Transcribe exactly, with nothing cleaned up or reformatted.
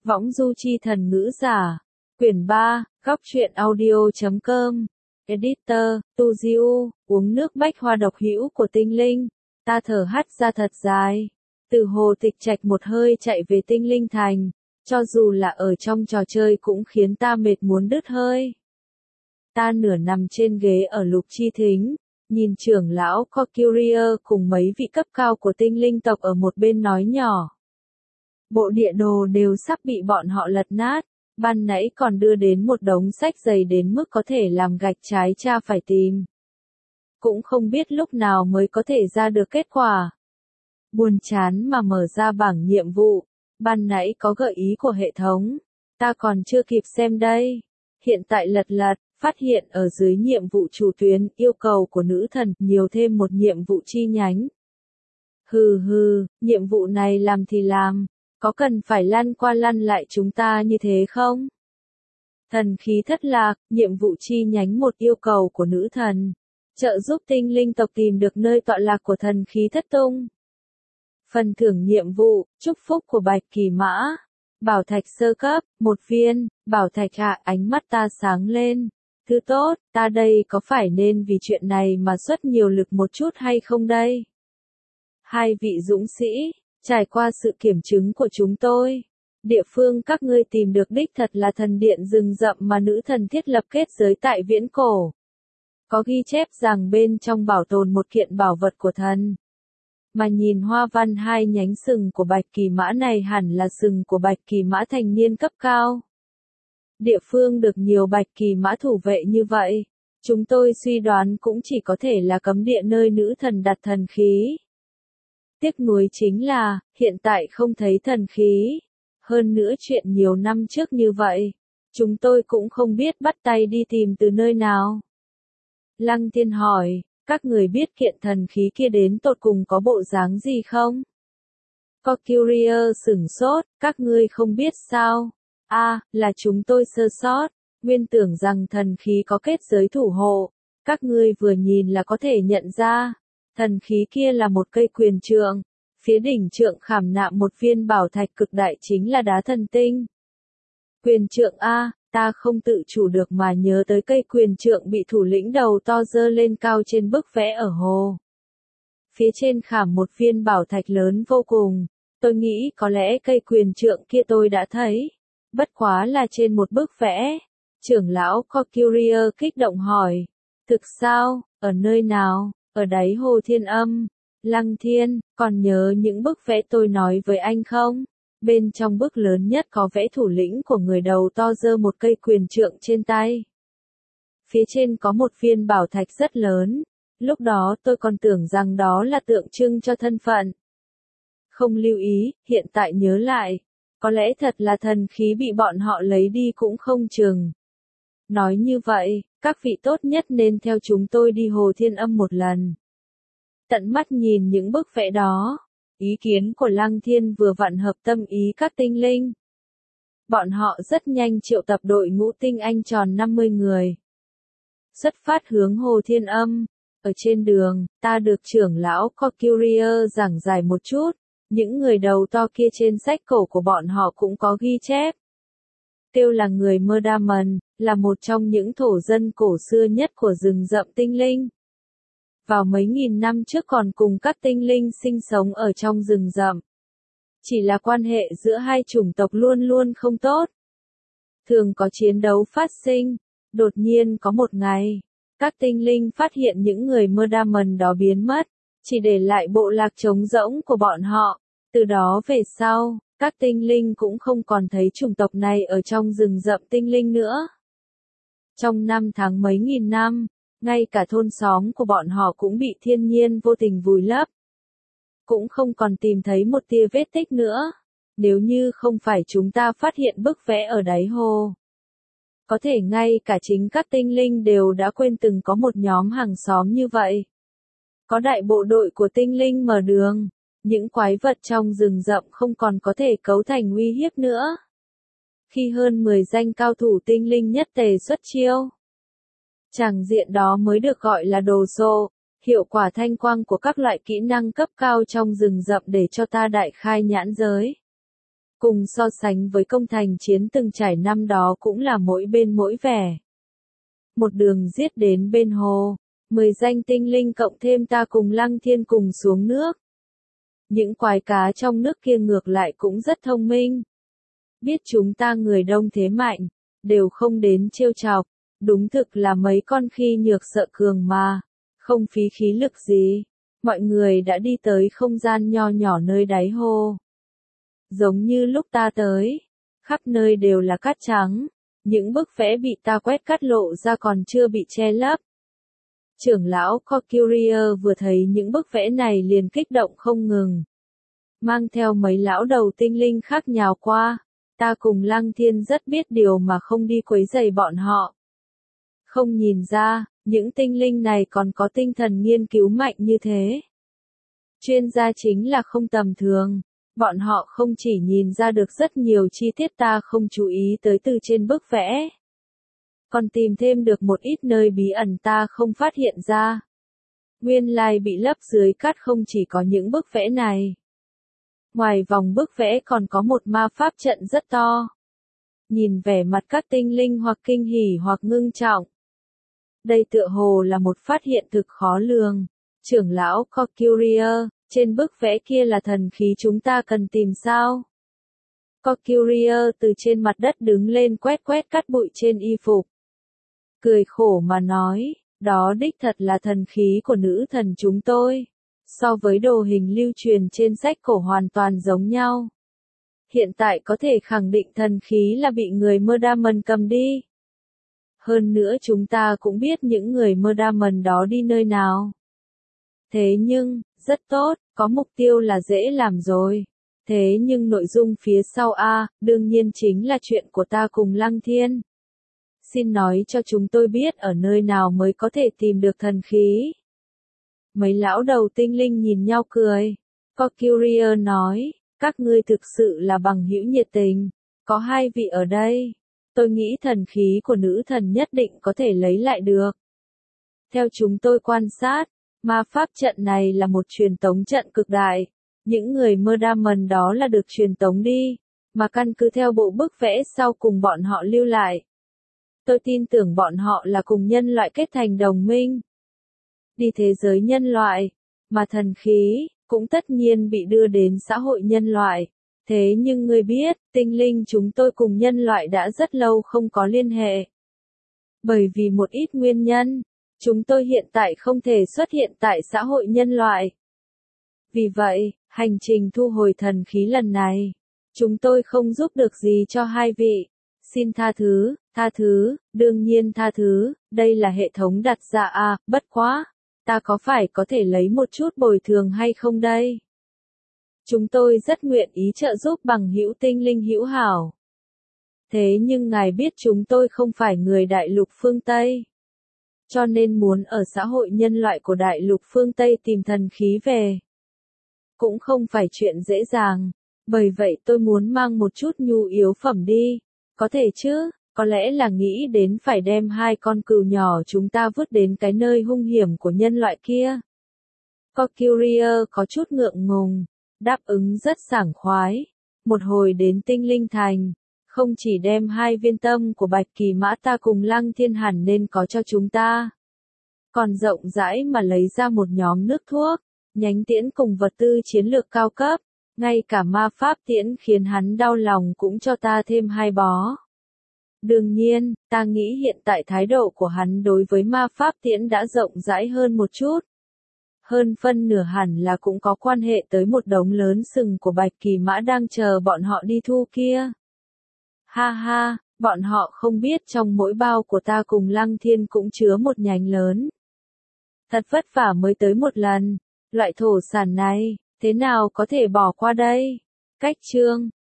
Võng du chi thần ngữ giả. Quyển ba, góc truyện audio chấm com. Editor, Tu Diu, uống nước bách hoa độc hữu của tinh linh. Ta thở hắt ra thật dài. Từ hồ tịch trạch một hơi chạy về tinh linh thành. Cho dù là ở trong trò chơi cũng khiến ta mệt muốn đứt hơi. Ta nửa nằm trên ghế ở lục chi thính. Nhìn trưởng lão Courier cùng mấy vị cấp cao của tinh linh tộc ở một bên nói nhỏ. Bộ địa đồ đều sắp bị bọn họ lật nát, ban nãy còn đưa đến một đống sách dày đến mức có thể làm gạch trái cha phải tìm. Cũng không biết lúc nào mới có thể ra được kết quả. Buồn chán mà mở ra bảng nhiệm vụ, ban nãy có gợi ý của hệ thống, ta còn chưa kịp xem đây. Hiện tại lật lật, phát hiện ở dưới nhiệm vụ chủ tuyến yêu cầu của nữ thần nhiều thêm một nhiệm vụ chi nhánh. Hừ hừ, nhiệm vụ này làm thì làm, có cần phải lăn qua lăn lại chúng ta như thế không? Thần khí thất lạc, nhiệm vụ chi nhánh một yêu cầu của nữ thần. Trợ giúp tinh linh tộc tìm được nơi tọa lạc của thần khí thất tung. Phần thưởng nhiệm vụ, chúc phúc của Bạch Kỳ Mã. Bảo thạch sơ cấp, một viên, bảo thạch hạ, ánh mắt ta sáng lên. Thứ tốt, ta đây có phải nên vì chuyện này mà xuất nhiều lực một chút hay không đây? Hai vị dũng sĩ, trải qua sự kiểm chứng của chúng tôi, địa phương các ngươi tìm được đích thật là thần điện rừng rậm mà nữ thần thiết lập kết giới tại viễn cổ. Có ghi chép rằng bên trong bảo tồn một kiện bảo vật của thần. Mà nhìn hoa văn hai nhánh sừng của Bạch Kỳ Mã này hẳn là sừng của Bạch Kỳ Mã thành niên cấp cao. Địa phương được nhiều Bạch Kỳ Mã thủ vệ như vậy, chúng tôi suy đoán cũng chỉ có thể là cấm địa nơi nữ thần đặt thần khí. Tiếc nuối chính là, hiện tại không thấy thần khí. Hơn nữa chuyện nhiều năm trước như vậy, chúng tôi cũng không biết bắt tay đi tìm từ nơi nào. Lăng Thiên hỏi, các người biết kiện thần khí kia đến tột cùng có bộ dáng gì không? Courier sửng sốt, các ngươi không biết sao? A, à, là chúng tôi sơ sót, nguyên tưởng rằng thần khí có kết giới thủ hộ, các ngươi vừa nhìn là có thể nhận ra. Thần khí kia là một cây quyền trượng, phía đỉnh trượng khảm nạm một viên bảo thạch cực đại chính là đá thần tinh. Quyền trượng A, ta không tự chủ được mà nhớ tới cây quyền trượng bị thủ lĩnh đầu to dơ lên cao trên bức vẽ ở hồ. Phía trên khảm một viên bảo thạch lớn vô cùng, tôi nghĩ có lẽ cây quyền trượng kia tôi đã thấy, bất quá là trên một bức vẽ. Trưởng lão Courier kích động hỏi, thực sao, ở nơi nào? Ở đáy hồ Thiên Âm. Lăng Thiên, còn nhớ những bức vẽ tôi nói với anh không? Bên trong bức lớn nhất có vẽ thủ lĩnh của người đầu to giơ một cây quyền trượng trên tay. Phía trên có một viên bảo thạch rất lớn. Lúc đó tôi còn tưởng rằng đó là tượng trưng cho thân phận. Không lưu ý, hiện tại nhớ lại. Có lẽ thật là thần khí bị bọn họ lấy đi cũng không chừng. Nói như vậy, các vị tốt nhất nên theo chúng tôi đi hồ Thiên Âm một lần. Tận mắt nhìn những bức vẽ đó, ý kiến của Lăng Thiên vừa vặn hợp tâm ý các tinh linh. Bọn họ rất nhanh triệu tập đội ngũ tinh anh tròn năm mươi người. Xuất phát hướng hồ Thiên Âm. Ở trên đường, ta được trưởng lão Courier giảng giải một chút, những người đầu to kia trên sách cổ của bọn họ cũng có ghi chép. Kêu là người Murdaman, là một trong những thổ dân cổ xưa nhất của rừng rậm tinh linh. Vào mấy nghìn năm trước còn cùng các tinh linh sinh sống ở trong rừng rậm. Chỉ là quan hệ giữa hai chủng tộc luôn luôn không tốt. Thường có chiến đấu phát sinh. Đột nhiên có một ngày, các tinh linh phát hiện những người Murdaman đó biến mất, chỉ để lại bộ lạc trống rỗng của bọn họ. Từ đó về sau, các tinh linh cũng không còn thấy chủng tộc này ở trong rừng rậm tinh linh nữa. Trong năm tháng mấy nghìn năm, ngay cả thôn xóm của bọn họ cũng bị thiên nhiên vô tình vùi lấp. Cũng không còn tìm thấy một tia vết tích nữa, nếu như không phải chúng ta phát hiện bức vẽ ở đáy hồ. Có thể ngay cả chính các tinh linh đều đã quên từng có một nhóm hàng xóm như vậy. Có đại bộ đội của tinh linh mở đường, những quái vật trong rừng rậm không còn có thể cấu thành uy hiếp nữa. Khi hơn mười danh cao thủ tinh linh nhất tề xuất chiêu, tràng diện đó mới được gọi là đồ sộ, hiệu quả thanh quang của các loại kỹ năng cấp cao trong rừng rậm để cho ta đại khai nhãn giới. Cùng so sánh với công thành chiến từng trải năm đó cũng là mỗi bên mỗi vẻ. Một đường giết đến bên hồ, mười danh tinh linh cộng thêm ta cùng Lăng Thiên cùng xuống nước. Những quái cá trong nước kia ngược lại cũng rất thông minh. Biết chúng ta người đông thế mạnh, đều không đến trêu chọc, đúng thực là mấy con khi nhược sợ cường mà, không phí khí lực gì. Mọi người đã đi tới không gian nho nhỏ nơi đáy hồ. Giống như lúc ta tới, khắp nơi đều là cát trắng, những bức vẽ bị ta quét cắt lộ ra còn chưa bị che lấp. Trưởng lão Courier vừa thấy những bức vẽ này liền kích động không ngừng. Mang theo mấy lão đầu tinh linh khác nhào qua, ta cùng Lăng Thiên rất biết điều mà không đi quấy rầy bọn họ. Không nhìn ra, những tinh linh này còn có tinh thần nghiên cứu mạnh như thế. Chuyên gia chính là không tầm thường, bọn họ không chỉ nhìn ra được rất nhiều chi tiết ta không chú ý tới từ trên bức vẽ, còn tìm thêm được một ít nơi bí ẩn ta không phát hiện ra. Nguyên lai bị lấp dưới cát không chỉ có những bức vẽ này. Ngoài vòng bức vẽ còn có một ma pháp trận rất to. Nhìn vẻ mặt các tinh linh hoặc kinh hỉ hoặc ngưng trọng. Đây tựa hồ là một phát hiện thực khó lường. Trưởng lão Courier, trên bức vẽ kia là thần khí chúng ta cần tìm sao? Courier từ trên mặt đất đứng lên quét quét cát bụi trên y phục. Cười khổ mà nói, đó đích thật là thần khí của nữ thần chúng tôi. So với đồ hình lưu truyền trên sách cổ hoàn toàn giống nhau. Hiện tại có thể khẳng định thần khí là bị người Murdaman cầm đi. Hơn nữa chúng ta cũng biết những người Murdaman đó đi nơi nào. Thế nhưng, rất tốt, có mục tiêu là dễ làm rồi. Thế nhưng nội dung phía sau A, đương nhiên chính là chuyện của ta cùng Lăng Thiên. Xin nói cho chúng tôi biết ở nơi nào mới có thể tìm được thần khí. Mấy lão đầu tinh linh nhìn nhau cười. Courier nói, các ngươi thực sự là bằng hữu nhiệt tình. Có hai vị ở đây. Tôi nghĩ thần khí của nữ thần nhất định có thể lấy lại được. Theo chúng tôi quan sát, ma pháp trận này là một truyền tống trận cực đại. Những người Murdaman đó là được truyền tống đi, mà căn cứ theo bộ bức vẽ sau cùng bọn họ lưu lại. Tôi tin tưởng bọn họ là cùng nhân loại kết thành đồng minh. Đi thế giới nhân loại, mà thần khí, cũng tất nhiên bị đưa đến xã hội nhân loại. Thế nhưng ngươi biết, tinh linh chúng tôi cùng nhân loại đã rất lâu không có liên hệ. Bởi vì một ít nguyên nhân, chúng tôi hiện tại không thể xuất hiện tại xã hội nhân loại. Vì vậy, hành trình thu hồi thần khí lần này, chúng tôi không giúp được gì cho hai vị. Xin tha thứ, tha thứ, đương nhiên tha thứ, đây là hệ thống đặt ra à, bất quá. Ta có phải có thể lấy một chút bồi thường hay không đây? Chúng tôi rất nguyện ý trợ giúp bằng hữu tinh linh hữu hảo. Thế nhưng ngài biết chúng tôi không phải người đại lục phương Tây. Cho nên muốn ở xã hội nhân loại của đại lục phương Tây tìm thần khí về. Cũng không phải chuyện dễ dàng. Bởi vậy tôi muốn mang một chút nhu yếu phẩm đi. Có thể chứ? Có lẽ là nghĩ đến phải đem hai con cừu nhỏ chúng ta vứt đến cái nơi hung hiểm của nhân loại kia. Courier có chút ngượng ngùng, đáp ứng rất sảng khoái. Một hồi đến tinh linh thành, không chỉ đem hai viên tâm của bạch kỳ mã ta cùng Lăng Thiên hẳn nên có cho chúng ta. Còn rộng rãi mà lấy ra một nhóm nước thuốc, nhánh tiễn cùng vật tư chiến lược cao cấp. Ngay cả ma pháp tiễn khiến hắn đau lòng cũng cho ta thêm hai bó. Đương nhiên, ta nghĩ hiện tại thái độ của hắn đối với ma pháp tiễn đã rộng rãi hơn một chút. Hơn phân nửa hẳn là cũng có quan hệ tới một đống lớn sừng của bạch kỳ mã đang chờ bọn họ đi thu kia. Ha ha, bọn họ không biết trong mỗi bao của ta cùng Lăng Thiên cũng chứa một nhánh lớn. Thật vất vả mới tới một lần, loại thổ sản này, thế nào có thể bỏ qua đây? Cách chương